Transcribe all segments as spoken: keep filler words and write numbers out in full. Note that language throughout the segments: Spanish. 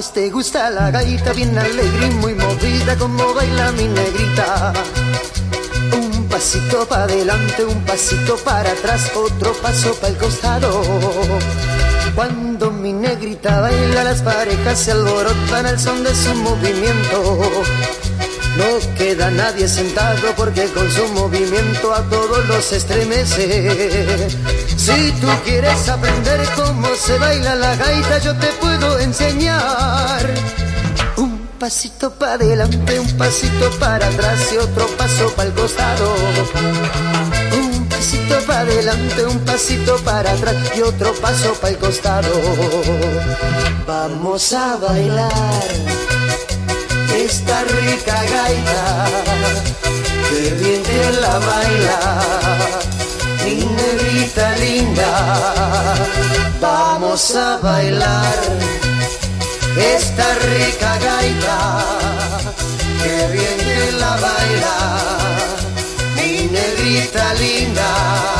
más te gusta la gaita, bien alegre y muy movida como baila mi negrita. Un pasito para adelante, un pasito para atrás, otro paso para el costado. Cuando mi negrita baila, las parejas se alborotan al son de su movimiento. No queda nadie sentado porque con su movimiento a todos los estremece. Si tú quieres aprender cómo se baila la gaita, yo te puedo enseñar. Un pasito para adelante, un pasito para atrás y otro paso para el costado. Un pasito para adelante, un pasito para atrás y otro paso para el costado. Vamos a bailar esta rica gaita, que bien que la baila mi negrita linda. Vamos a bailar esta rica gaita, que bien que la baila mi negrita linda.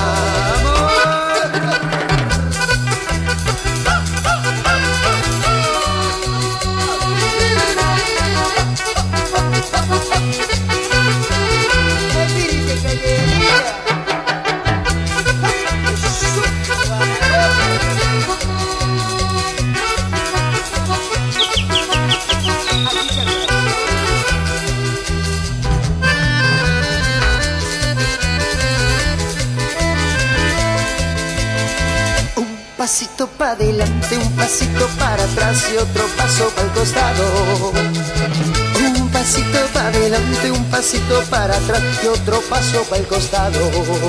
Un pasito para adelante, un pasito para atrás y otro paso para el costado. Un pasito para adelante, un pasito para atrás y otro paso para el costado.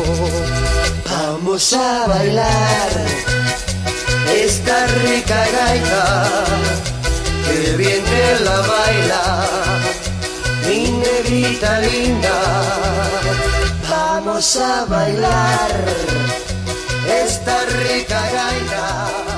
Vamos a bailar esta rica gaita, que bien que la baila mi negrita linda. Vamos a bailar esta rica gaita.